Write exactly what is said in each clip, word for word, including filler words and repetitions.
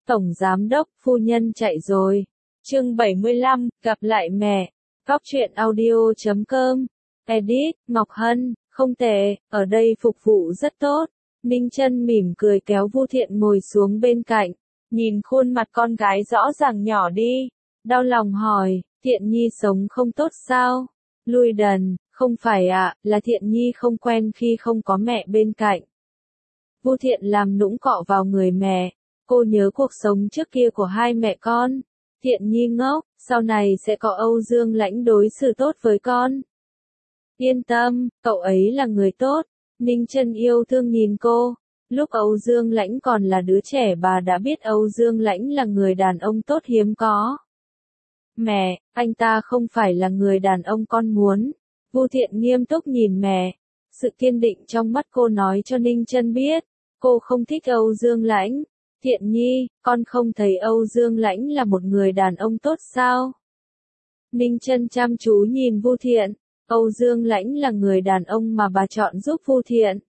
Tổng giám đốc, phu nhân chạy rồi. Chương bảy mươi lăm, gặp lại mẹ. Góc truyện audio chấm com. Edit, Ngọc Hân, không tệ, ở đây phục vụ rất tốt. Ninh Chân mỉm cười kéo Vu Thiện ngồi xuống bên cạnh, nhìn khuôn mặt con gái rõ ràng nhỏ đi, đau lòng hỏi, Thiện Nhi sống không tốt sao? Lui đần, không phải ạ, à, là Thiện Nhi không quen khi không có mẹ bên cạnh. Vu Thiện làm nũng cọ vào người mẹ, cô nhớ cuộc sống trước kia của hai mẹ con. Thiện Nhi ngốc, sau này sẽ có Âu Dương Lãnh đối xử tốt với con. Yên tâm, cậu ấy là người tốt. Ninh Chân yêu thương nhìn cô. Lúc Âu Dương Lãnh còn là đứa trẻ bà đã biết Âu Dương Lãnh là người đàn ông tốt hiếm có. Mẹ, anh ta không phải là người đàn ông con muốn. Vu Thiện nghiêm túc nhìn mẹ. Sự kiên định trong mắt cô nói cho Ninh Chân biết, cô không thích Âu Dương Lãnh. Thiện Nhi, con không thấy Âu Dương Lãnh là một người đàn ông tốt sao? Ninh Chân chăm chú nhìn Vu Thiện. Âu Dương Lãnh là người đàn ông mà bà chọn giúp Vu Thiện.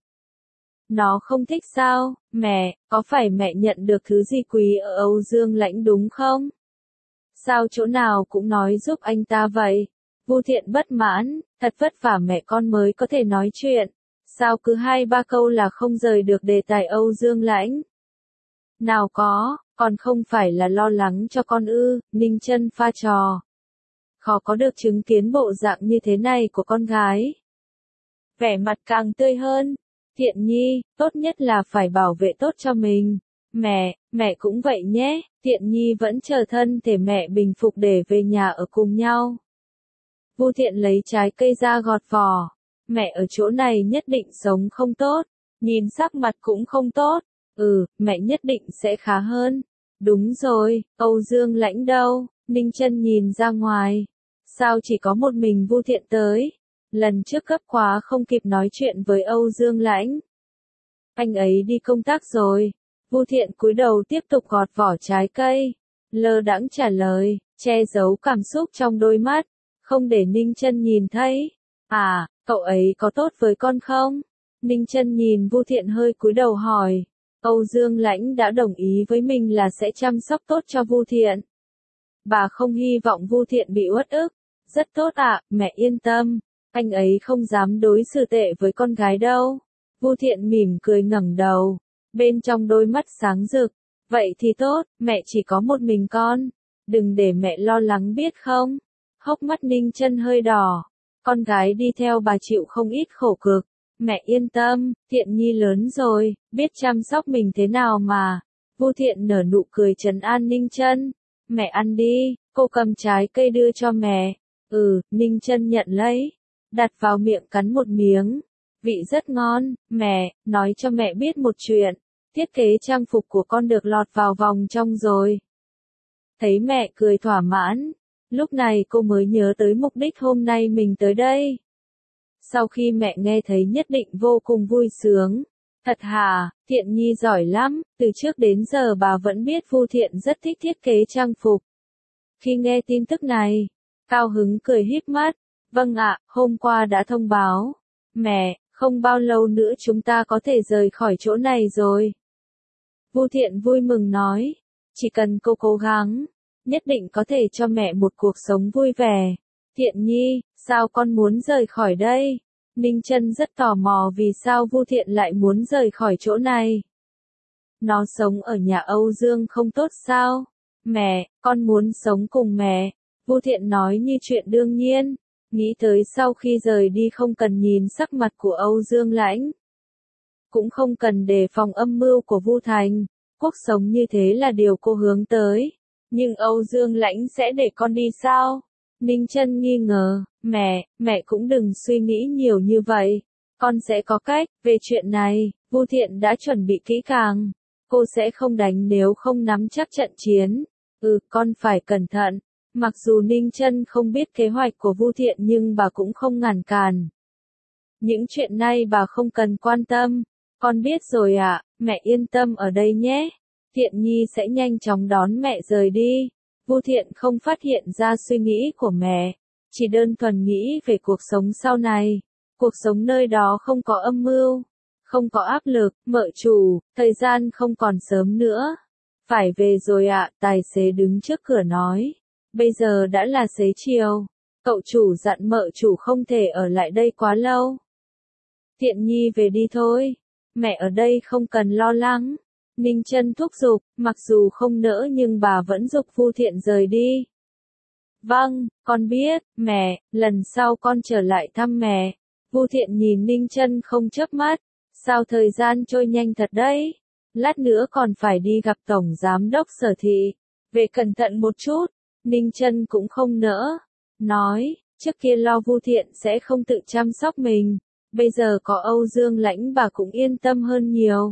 Nó không thích sao? Mẹ, có phải mẹ nhận được thứ gì quý ở Âu Dương Lãnh đúng không? Sao chỗ nào cũng nói giúp anh ta vậy? Vu Thiện bất mãn, thật vất vả mẹ con mới có thể nói chuyện. Sao cứ hai ba câu là không rời được đề tài Âu Dương Lãnh? Nào có, còn không phải là lo lắng cho con ư? Ninh Chân pha trò. Khó có được chứng kiến bộ dạng như thế này của con gái. Vẻ mặt càng tươi hơn. Thiện Nhi, tốt nhất là phải bảo vệ tốt cho mình. Mẹ, mẹ cũng vậy nhé. Thiện Nhi vẫn chờ thân thể mẹ bình phục để về nhà ở cùng nhau. Vu Thiện lấy trái cây ra gọt vỏ. Mẹ ở chỗ này nhất định sống không tốt. Nhìn sắc mặt cũng không tốt. Ừ, mẹ nhất định sẽ khá hơn. Đúng rồi, Âu Dương Lãnh đâu? Ninh Chân nhìn ra ngoài. Sao chỉ có một mình Vu Thiện tới? Lần trước gấp quá không kịp nói chuyện với Âu Dương Lãnh. Anh ấy đi công tác rồi. Vu Thiện cúi đầu tiếp tục gọt vỏ trái cây. Lơ đãng trả lời, che giấu cảm xúc trong đôi mắt. Không để Ninh Chân nhìn thấy. À, cậu ấy có tốt với con không? Ninh Chân nhìn Vu Thiện hơi cúi đầu hỏi. Âu Dương Lãnh đã đồng ý với mình là sẽ chăm sóc tốt cho Vu Thiện. Bà không hy vọng Vu Thiện bị uất ức. Rất tốt ạ, à, mẹ yên tâm. Anh ấy không dám đối xử tệ với con gái đâu. Vu Thiện mỉm cười ngẩng đầu. Bên trong đôi mắt sáng rực. Vậy thì tốt, mẹ chỉ có một mình con. Đừng để mẹ lo lắng biết không? Hốc mắt Ninh Chân hơi đỏ. Con gái đi theo bà chịu không ít khổ cực. Mẹ yên tâm, Thiện Nhi lớn rồi, biết chăm sóc mình thế nào mà. Vu Thiện nở nụ cười trấn an Ninh Chân. Mẹ ăn đi, cô cầm trái cây đưa cho mẹ. Ừ, Ninh Chân nhận lấy. Đặt vào miệng cắn một miếng. Vị rất ngon, mẹ, nói cho mẹ biết một chuyện. Thiết kế trang phục của con được lọt vào vòng trong rồi. Thấy mẹ cười thỏa mãn. Lúc này cô mới nhớ tới mục đích hôm nay mình tới đây. Sau khi mẹ nghe thấy nhất định vô cùng vui sướng. Thật hả, Thiện Nhi giỏi lắm, từ trước đến giờ bà vẫn biết Vu Thiện rất thích thiết kế trang phục. Khi nghe tin tức này, cao hứng cười híp mắt. Vâng ạ, hôm qua đã thông báo. Mẹ, không bao lâu nữa chúng ta có thể rời khỏi chỗ này rồi. Vu Thiện vui mừng nói. Chỉ cần cô cố gắng, nhất định có thể cho mẹ một cuộc sống vui vẻ. Thiện Nhi, sao con muốn rời khỏi đây? Ninh Chân rất tò mò vì sao Vu Thiện lại muốn rời khỏi chỗ này. Nó sống ở nhà Âu Dương không tốt sao? Mẹ, con muốn sống cùng mẹ. Vu Thiện nói như chuyện đương nhiên. Nghĩ tới sau khi rời đi không cần nhìn sắc mặt của Âu Dương Lãnh. Cũng không cần đề phòng âm mưu của Vu Thành. Cuộc sống như thế là điều cô hướng tới. Nhưng Âu Dương Lãnh sẽ để con đi sao? Ninh Chân nghi ngờ, mẹ, mẹ cũng đừng suy nghĩ nhiều như vậy. Con sẽ có cách, về chuyện này, Vu Thiện đã chuẩn bị kỹ càng. Cô sẽ không đánh nếu không nắm chắc trận chiến. Ừ, con phải cẩn thận. Mặc dù Ninh Chân không biết kế hoạch của Vu Thiện nhưng bà cũng không ngăn cản. Những chuyện này bà không cần quan tâm. Con biết rồi ạ, à, mẹ yên tâm ở đây nhé. Thiện Nhi sẽ nhanh chóng đón mẹ rời đi. Vu Thiện không phát hiện ra suy nghĩ của mẹ, chỉ đơn thuần nghĩ về cuộc sống sau này. Cuộc sống nơi đó không có âm mưu, không có áp lực, mợ chủ, thời gian không còn sớm nữa. Phải về rồi ạ, tài xế đứng trước cửa nói. Bây giờ đã là xế chiều. Cậu chủ dặn mợ chủ không thể ở lại đây quá lâu. Thiện Nhi về đi thôi. Mẹ ở đây không cần lo lắng. Ninh Chân thúc giục, mặc dù không nỡ nhưng bà vẫn giục Vu Thiện rời đi. Vâng, con biết, mẹ, lần sau con trở lại thăm mẹ. Vu Thiện nhìn Ninh Chân không chớp mắt. Sao thời gian trôi nhanh thật đấy. Lát nữa còn phải đi gặp Tổng Giám đốc Sở Thị. Về cẩn thận một chút. Ninh Chân cũng không nỡ. Nói, trước kia lo Vu Thiện sẽ không tự chăm sóc mình. Bây giờ có Âu Dương Lãnh bà cũng yên tâm hơn nhiều.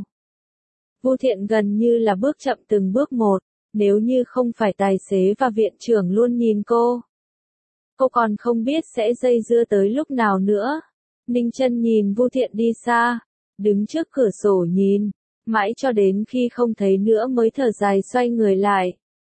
Vu Thiện gần như là bước chậm từng bước một. Nếu như không phải tài xế và viện trưởng luôn nhìn cô. Cô còn không biết sẽ dây dưa tới lúc nào nữa. Ninh Chân nhìn Vu Thiện đi xa. Đứng trước cửa sổ nhìn. Mãi cho đến khi không thấy nữa mới thở dài xoay người lại.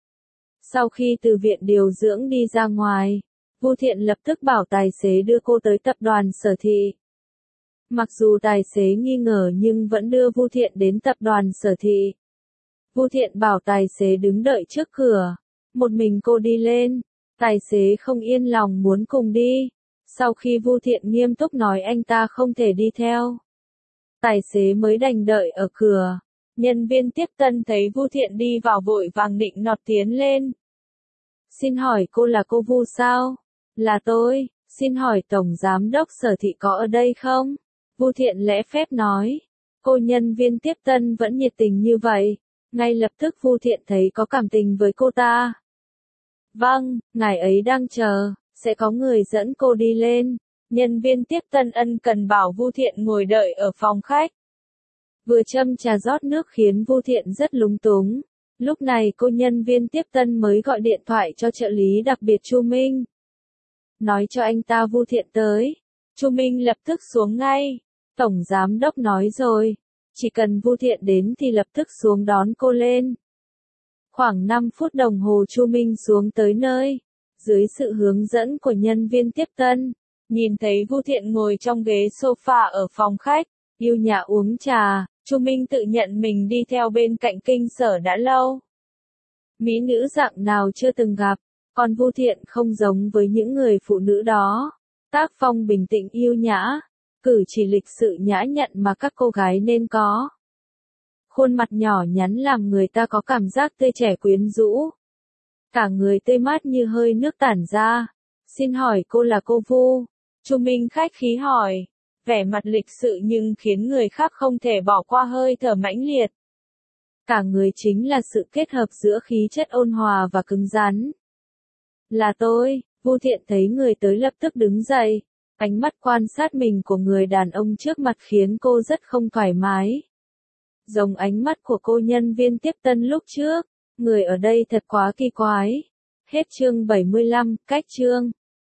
Sau khi từ viện điều dưỡng đi ra ngoài, Vu Thiện lập tức bảo tài xế đưa cô tới tập đoàn Sở Thị. Mặc dù tài xế nghi ngờ nhưng vẫn đưa Vu Thiện đến tập đoàn Sở Thị. Vu Thiện bảo tài xế đứng đợi trước cửa. Một mình cô đi lên. Tài xế không yên lòng muốn cùng đi. Sau khi Vu Thiện nghiêm túc nói anh ta không thể đi theo. Tài xế mới đành đợi ở cửa. Nhân viên tiếp tân thấy Vu Thiện đi vào vội vàng định nọt tiến lên. Xin hỏi cô là cô Vu sao? Là tôi, xin hỏi Tổng Giám đốc Sở Thị có ở đây không? Vu Thiện lễ phép nói. Cô nhân viên tiếp tân vẫn nhiệt tình như vậy. Ngay lập tức Vu Thiện thấy có cảm tình với cô ta. Vâng, ngài ấy đang chờ, sẽ có người dẫn cô đi lên. Nhân viên tiếp tân ân cần bảo Vu Thiện ngồi đợi ở phòng khách. Vừa châm trà rót nước khiến Vu Thiện rất lúng túng. Lúc này cô nhân viên tiếp tân mới gọi điện thoại cho trợ lý đặc biệt Chu Minh. Nói cho anh ta Vu Thiện tới. Chu Minh lập tức xuống ngay. Tổng Giám đốc nói rồi. Chỉ cần Vu Thiện đến thì lập tức xuống đón cô lên. Khoảng năm phút đồng hồ Chu Minh xuống tới nơi. Dưới sự hướng dẫn của nhân viên tiếp tân. Nhìn thấy Vu Thiện ngồi trong ghế sofa ở phòng khách. Yêu nhã uống trà. Chu Minh tự nhận mình đi theo bên cạnh kinh sở đã lâu. Mỹ nữ dạng nào chưa từng gặp. Còn Vu Thiện không giống với những người phụ nữ đó. Tác phong bình tĩnh yêu nhã. Cử chỉ lịch sự nhã nhặn mà các cô gái nên có. Khuôn mặt nhỏ nhắn làm người ta có cảm giác tươi trẻ quyến rũ. Cả người tươi mát như hơi nước tản ra. Xin hỏi cô là cô Vu? Chu Minh khách khí hỏi. Vẻ mặt lịch sự nhưng khiến người khác không thể bỏ qua hơi thở mãnh liệt. Cả người chính là sự kết hợp giữa khí chất ôn hòa và cứng rắn. Là tôi, Vu Thiện thấy người tới lập tức đứng dậy. Ánh mắt quan sát mình của người đàn ông trước mặt khiến cô rất không thoải mái. Giống ánh mắt của cô nhân viên tiếp tân lúc trước. Người ở đây thật quá kỳ quái. Hết chương bảy mươi lăm, cách chương.